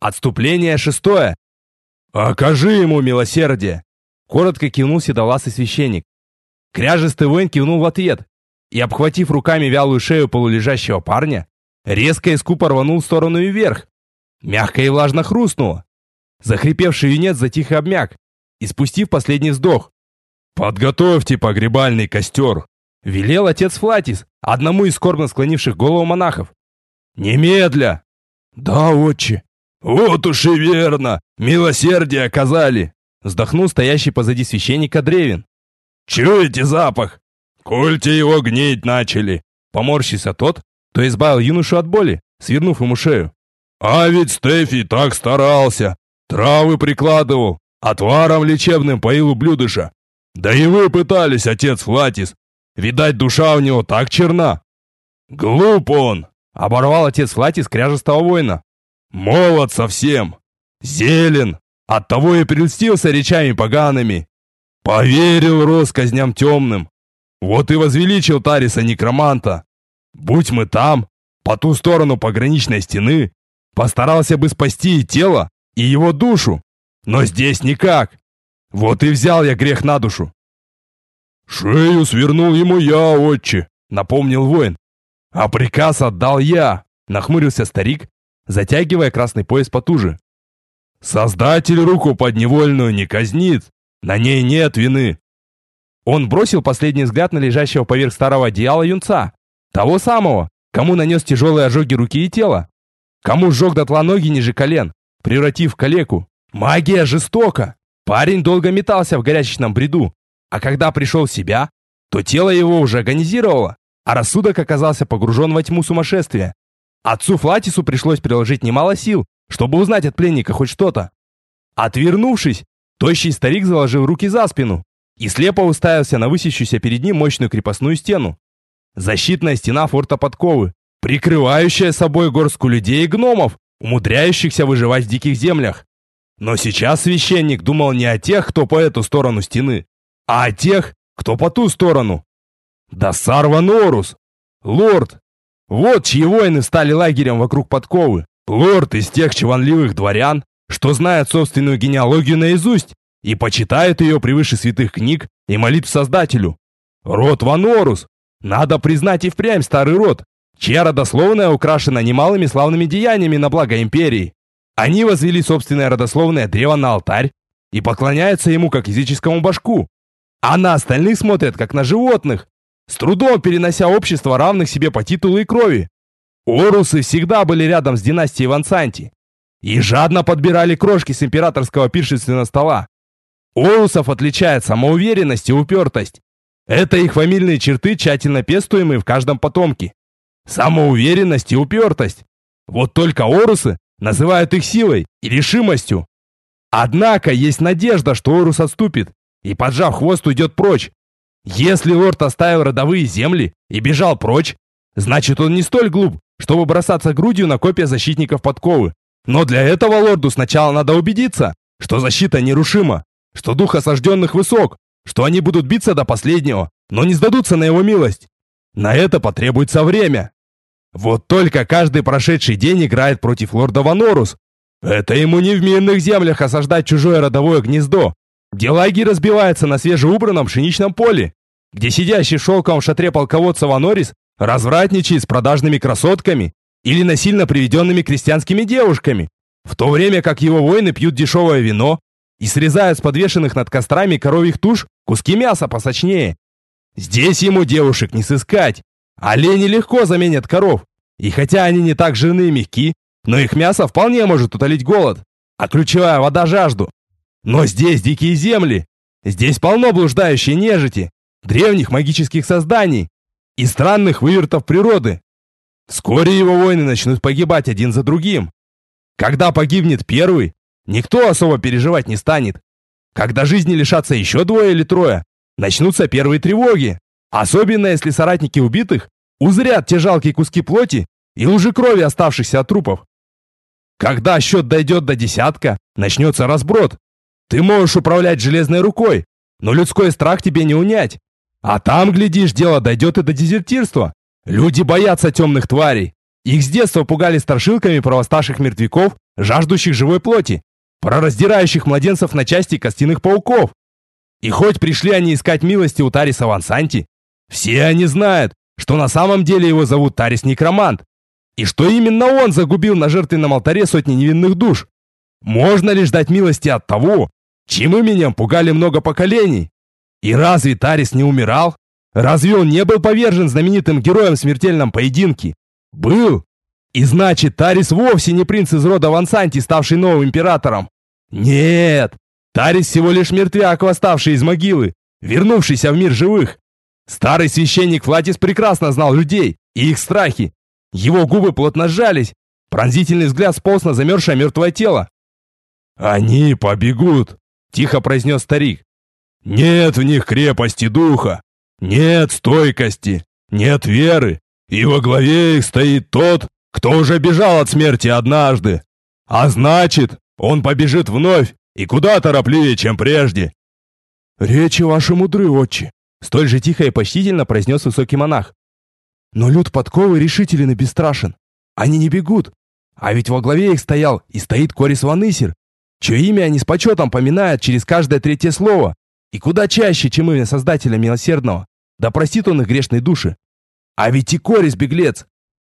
Отступление шестое. Окажи ему милосердие. Коротко кивнул седовласый священник. Кряжестый воин кивнул в ответ и, обхватив руками вялую шею полулежащего парня, резко и скупо рванул в сторону и вверх. Мягко и влажно хрустнуло. Захрипевший юнец затих и обмяк, испустив последний вздох. «Подготовьте погребальный костер», — велел отец Флатис одному из скорбно склонивших голову монахов. «Немедля!» «Да, отче!» «Вот уж и верно! Милосердие оказали!» — вздохнул стоящий позади священника Древин. «Чуете запах? Кольте его гнить начали!» — поморщился тот, кто избавил юношу от боли, свернув ему шею. «А ведь Стефий так старался! Травы прикладывал, отваром лечебным поил ублюдыша! Да и вы пытались, отец Флатис! Видать, душа у него так черна!» «Глуп он!» — оборвал отец Флатис кряжестого воина. «Молод совсем! Зелен! Оттого и прельстился речами погаными! Поверил россказням темным! Вот и возвеличил Тариса некроманта! Будь мы там, по ту сторону пограничной стены, постарался бы спасти и тело, и его душу! Но здесь никак! Вот и взял я грех на душу!» «Шею свернул ему я, отче!» — напомнил воин. «А приказ отдал я!» — нахмурился старик, затягивая красный пояс потуже. «Создатель руку подневольную не казнит, на ней нет вины». Он бросил последний взгляд на лежащего поверх старого одеяла юнца, того самого, кому нанес тяжелые ожоги руки и тела, кому сжег дотла ноги ниже колен, превратив в калеку. Магия жестока. Парень долго метался в горячечном бреду, а когда пришел в себя, то тело его уже агонизировало, а рассудок оказался погружен во тьму сумасшествия. Отцу Флатису пришлось приложить немало сил, чтобы узнать от пленника хоть что-то. Отвернувшись, тощий старик заложил руки за спину и слепо уставился на высящуюся перед ним мощную крепостную стену. Защитная стена форта Подковы, прикрывающая собой горстку людей и гномов, умудряющихся выживать в диких землях. Но сейчас священник думал не о тех, кто по эту сторону стены, а о тех, кто по ту сторону. Дасар ван Орус, лорд. Вот чьи воины стали лагерем вокруг Подковы. Лорд из тех чванливых дворян, что знает собственную генеалогию наизусть и почитает ее превыше святых книг и молитв Создателю. Род ван Орус, надо признать, и впрямь старый род, чья родословная украшена немалыми славными деяниями на благо империи. Они возвели собственное родословное древо на алтарь и поклоняются ему как языческому божку, а на остальных смотрят как на животных, с трудом перенося общество равных себе по титулу и крови. Орусы всегда были рядом с династией Вансанти и жадно подбирали крошки с императорского пиршественного стола. Орусов отличает самоуверенность и упертость. Это их фамильные черты, тщательно пестуемые в каждом потомке. Самоуверенность и упертость. Вот только орусы называют их силой и решимостью. Однако есть надежда, что Орус отступит и, поджав хвост, уйдет прочь. Если лорд оставил родовые земли и бежал прочь, значит, он не столь глуп, чтобы бросаться грудью на копья защитников Подковы. Но для этого лорду сначала надо убедиться, что защита нерушима, что дух осажденных высок, что они будут биться до последнего, но не сдадутся на его милость. На это потребуется время. Вот только каждый прошедший день играет против лорда ван Орус. Это ему не в мирных землях осаждать чужое родовое гнездо, где лагерь разбивается на свежеубранном пшеничном поле, где сидящий в шелковом шатре полководца ван Орис развратничает с продажными красотками или насильно приведенными крестьянскими девушками, в то время как его воины пьют дешевое вино и срезают с подвешенных над кострами коровьих туш куски мяса посочнее. Здесь ему девушек не сыскать. Олени легко заменят коров, и хотя они не так жирны и мягки, но их мясо вполне может утолить голод, а ключевая вода — жажду. Но здесь дикие земли, здесь полно блуждающей нежити, древних магических созданий и странных вывертов природы. Вскоре его воины начнут погибать один за другим. Когда погибнет первый, никто особо переживать не станет. Когда жизни лишатся еще двое или трое, начнутся первые тревоги, особенно если соратники убитых узрят те жалкие куски плоти и лужи крови, оставшихся от трупов. Когда счет дойдет до десятка, начнется разброд. Ты можешь управлять железной рукой, но людской страх тебе не унять. А там, глядишь, дело дойдет и до дезертирства. Люди боятся темных тварей. Их с детства пугали страшилками про восставших мертвяков, жаждущих живой плоти, про раздирающих младенцев на части костяных пауков. И хоть пришли они искать милости у Тариса Вансанти, все они знают, что на самом деле его зовут Тарис Некромант, и что именно он загубил на жертвенном алтаре сотни невинных душ. Можно ли ждать милости от того, чьим именем пугали много поколений? И разве Тарис не умирал? Разве он не был повержен знаменитым героем в смертельном поединке? Был. И значит, Тарис вовсе не принц из рода Вансанти, ставший новым императором. Нет, Тарис всего лишь мертвяк, восставший из могилы, вернувшийся в мир живых. Старый священник Флатис прекрасно знал людей и их страхи. Его губы плотно сжались, пронзительный взгляд сполз на замерзшее мертвое тело. «Они побегут», — тихо произнес старик. «Нет в них крепости духа, нет стойкости, нет веры, и во главе их стоит тот, кто уже бежал от смерти однажды. А значит, он побежит вновь и куда торопливее, чем прежде». «Речи ваши мудры, отче», — столь же тихо и почтительно произнес высокий монах. «Но люд подковы решителен и бесстрашен. Они не бегут. А ведь во главе их стоял и стоит Корис Ванысир, чье имя они с почетом поминают через каждое третье слово, и куда чаще, чем имя Создателя Милосердного. Да простит он их грешные души. А ведь и Корис беглец».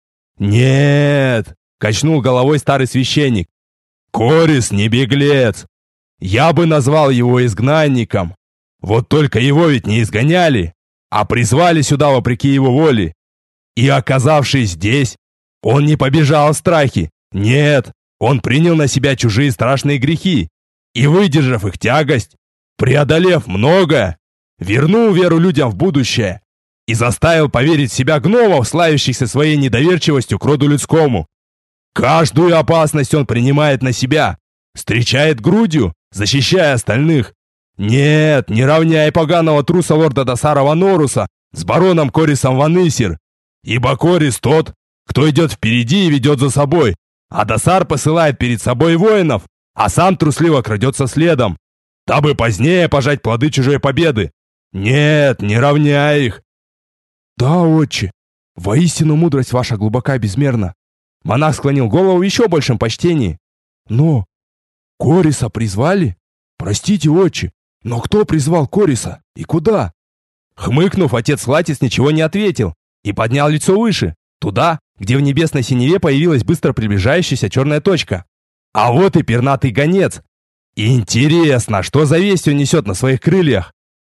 «Нет», — качнул головой старый священник. «Корис не беглец. Я бы назвал его изгнанником. Вот только его ведь не изгоняли, а призвали сюда вопреки его воле. И оказавшись здесь, он не побежал в страхе. Нет, он принял на себя чужие страшные грехи и, выдержав их тягость, преодолев многое, вернул веру людям в будущее и заставил поверить в себя гномов, славящихся своей недоверчивостью к роду людскому. Каждую опасность он принимает на себя, встречает грудью, защищая остальных. Нет, не равняй поганого труса лорда Дасара Ваноруса с бароном Корисом Ванысир, ибо Корис тот, кто идет впереди и ведет за собой, а Дасар посылает перед собой воинов, а сам трусливо крадется следом, дабы позднее пожать плоды чужой победы. Нет, не равняй их». «Да, отче, воистину мудрость ваша глубока безмерна». Монах склонил голову в еще большем почтении. «Но Кориса призвали? Простите, отче, но кто призвал Кориса и куда?» Хмыкнув, отец Флатис ничего не ответил и поднял лицо выше, туда, где в небесной синеве появилась быстро приближающаяся черная точка. А вот и пернатый гонец. Интересно, что за весть он несет на своих крыльях?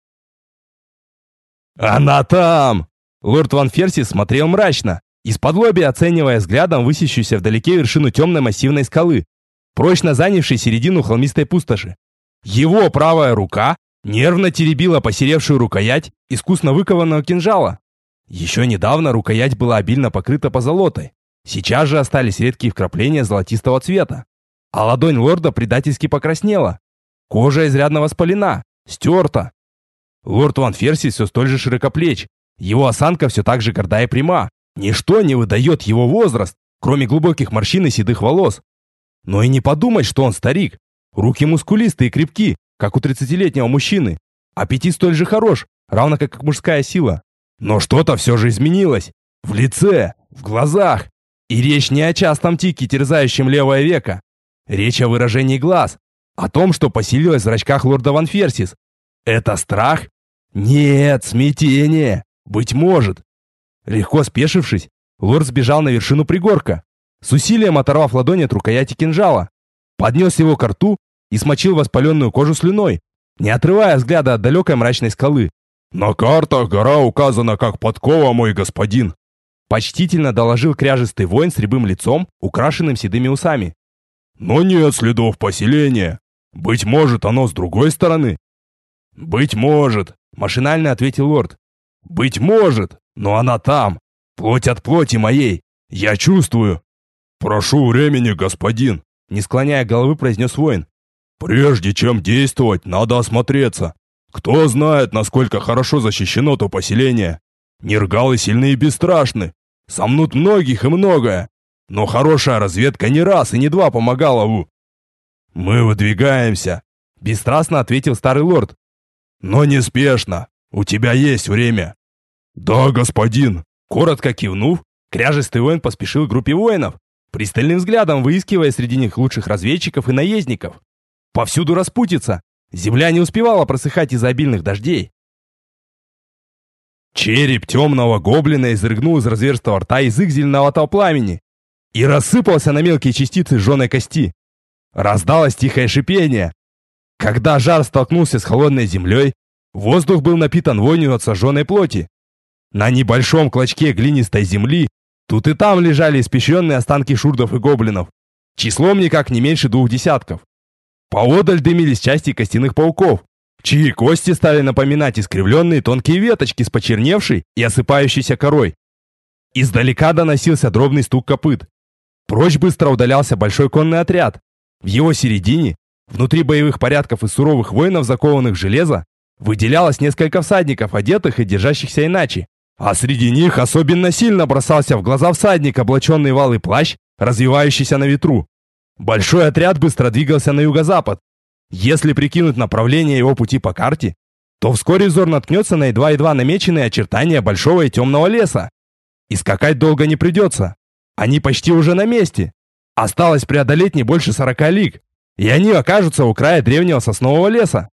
«Она там!» Лорд Ван Ферсис смотрел мрачно, исподлобья оценивая взглядом высящуюся вдалеке вершину темной массивной скалы, прочно занявшей середину холмистой пустоши. Его правая рука нервно теребила посеревшую рукоять искусно выкованного кинжала. Еще недавно рукоять была обильно покрыта позолотой, сейчас же остались редкие вкрапления золотистого цвета. А ладонь лорда предательски покраснела. Кожа изрядно воспалена, стерта. Лорд Ван Ферсис все столь же широкоплеч, его осанка все так же горда и пряма. Ничто не выдает его возраст, кроме глубоких морщин и седых волос. Но и не подумать, что он старик. Руки мускулистые и крепки, как у 30-летнего мужчины. Аппетит столь же хорош, равно как мужская сила. Но что-то все же изменилось. В лице, в глазах. И речь не о частом тике, терзающем левое веко. Речь о выражении глаз. О том, что поселилось в зрачках лорда Ван Ферсис. Это страх? Нет, смятение. Быть может. Легко спешившись, лорд сбежал на вершину пригорка, с усилием оторвав ладонь от рукояти кинжала, поднес его ко рту и смочил воспаленную кожу слюной, не отрывая взгляда от далекой мрачной скалы. «На картах гора указана как подкова, мой господин», почтительно доложил кряжистый воин с рябым лицом, украшенным седыми усами. «Но нет следов поселения. Быть может, оно с другой стороны?» «Быть может», машинально ответил лорд. «Быть может, но она там, плоть от плоти моей, я чувствую». «Прошу времени, господин», не склоняя головы, произнес воин. «Прежде чем действовать, надо осмотреться. Кто знает, насколько хорошо защищено то поселение. Нергалы сильны и бесстрашны, сомнут многих и многое, но хорошая разведка не раз и не два помогала в...» «Мы выдвигаемся», бесстрастно ответил старый лорд. «Но неспешно, у тебя есть время». «Да, господин», коротко кивнув, Кряжестый воин поспешил к группе воинов, пристальным взглядом выискивая среди них лучших разведчиков и наездников. Повсюду распутица. Земля не успевала просыхать из-за обильных дождей. Череп темного гоблина изрыгнул из разверстого рта язык зеленоватого пламени и рассыпался на мелкие частицы жженой кости. Раздалось тихое шипение. Когда жар столкнулся с холодной землей, воздух был напитан вонью от сожженной плоти. На небольшом клочке глинистой земли тут и там лежали испещренные останки шурдов и гоблинов, числом никак не меньше 2 десятков. Поодаль дымились части костяных пауков, чьи кости стали напоминать искривленные тонкие веточки с почерневшей и осыпающейся корой. Издалека доносился дробный стук копыт. Прочь быстро удалялся большой конный отряд. В его середине, внутри боевых порядков и суровых воинов, закованных в железо, выделялось несколько всадников, одетых и держащихся иначе. А среди них особенно сильно бросался в глаза всадник, облаченный в алый плащ, развивающийся на ветру. Большой отряд быстро двигался на юго-запад. Если прикинуть направление его пути по карте, то вскоре взор наткнется на едва-едва намеченные очертания большого и темного леса. И скакать долго не придется. Они почти уже на месте. Осталось преодолеть не больше 40 лиг, и они окажутся у края древнего соснового леса.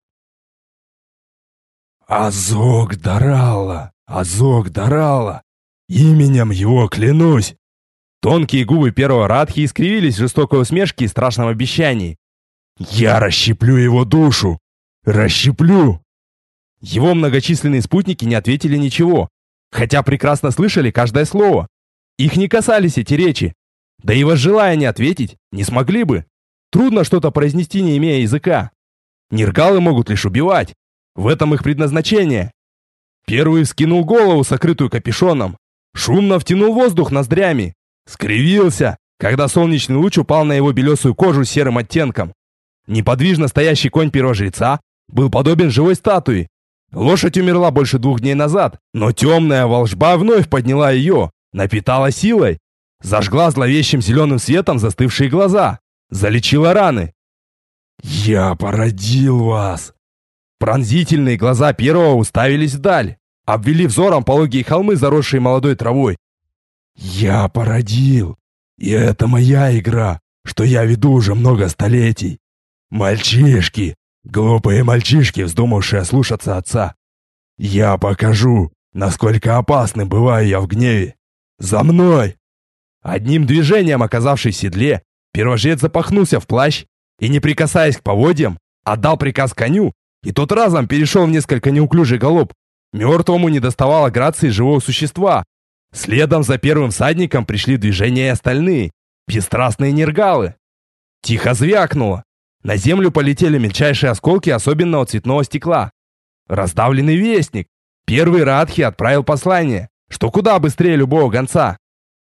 Азог-Дарала, Азог-Дарала, именем его клянусь. Тонкие губы первого Радхи искривились в жестокой усмешке и страшном обещании. «Я расщеплю его душу! Расщеплю!» Его многочисленные спутники не ответили ничего, хотя прекрасно слышали каждое слово. Их не касались эти речи. Да и возжелая не ответить, не смогли бы. Трудно что-то произнести, не имея языка. Нергалы могут лишь убивать. В этом их предназначение. Первый вскинул голову, сокрытую капюшоном. Шумно втянул воздух ноздрями. Скривился, когда солнечный луч упал на его белесую кожу с серым оттенком. Неподвижно стоящий конь первого жреца был подобен живой статуе. Лошадь умерла больше 2 дней назад, но темная волжба вновь подняла ее, напитала силой, зажгла зловещим зеленым светом застывшие глаза, залечила раны. «Я породил вас!» Пронзительные глаза первого уставились вдаль, обвели взором пологие холмы, заросшие молодой травой. «Я породил, и это моя игра, что я веду уже много столетий. Мальчишки, глупые мальчишки, вздумавшие слушаться отца. Я покажу, насколько опасным бываю я в гневе. За мной!» Одним движением, оказавшись в седле, первожрец запахнулся в плащ и, не прикасаясь к поводьям, отдал приказ коню, и тот разом перешел в несколько неуклюжий галоп. Мертвому недоставало грации живого существа. Следом за первым всадником пришли в движение и остальные, бесстрастные нергалы. Тихо звякнуло. На землю полетели мельчайшие осколки особенного цветного стекла. Раздавленный вестник. Первый Радхи отправил послание, что куда быстрее любого гонца.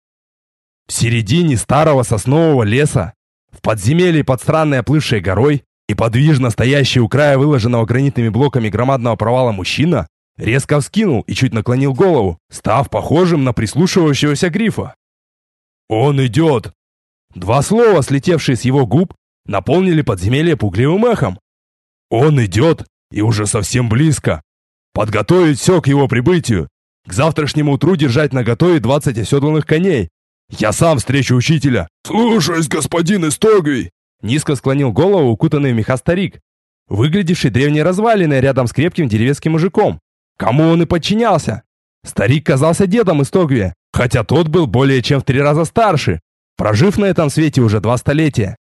В середине старого соснового леса, в подземелье под странной оплывшей горой, неподвижно стоящий у края выложенного гранитными блоками громадного провала мужчина резко вскинул и чуть наклонил голову, став похожим на прислушивающегося грифа. «Он идет!» 2 слова, слетевшие с его губ, наполнили подземелье пугливым эхом. «Он идет, и уже совсем близко. Подготовить все к его прибытию. К завтрашнему утру держать наготове 20 оседланных коней. Я сам встречу учителя». «Слушаюсь, господин Истогвий!» Низко склонил голову укутанный в меха старик, выглядевший древней развалиной рядом с крепким деревенским мужиком. Кому он и подчинялся? Старик казался дедом Истогвия, хотя тот был более чем в 3 раза старше, прожив на этом свете уже 2 столетия.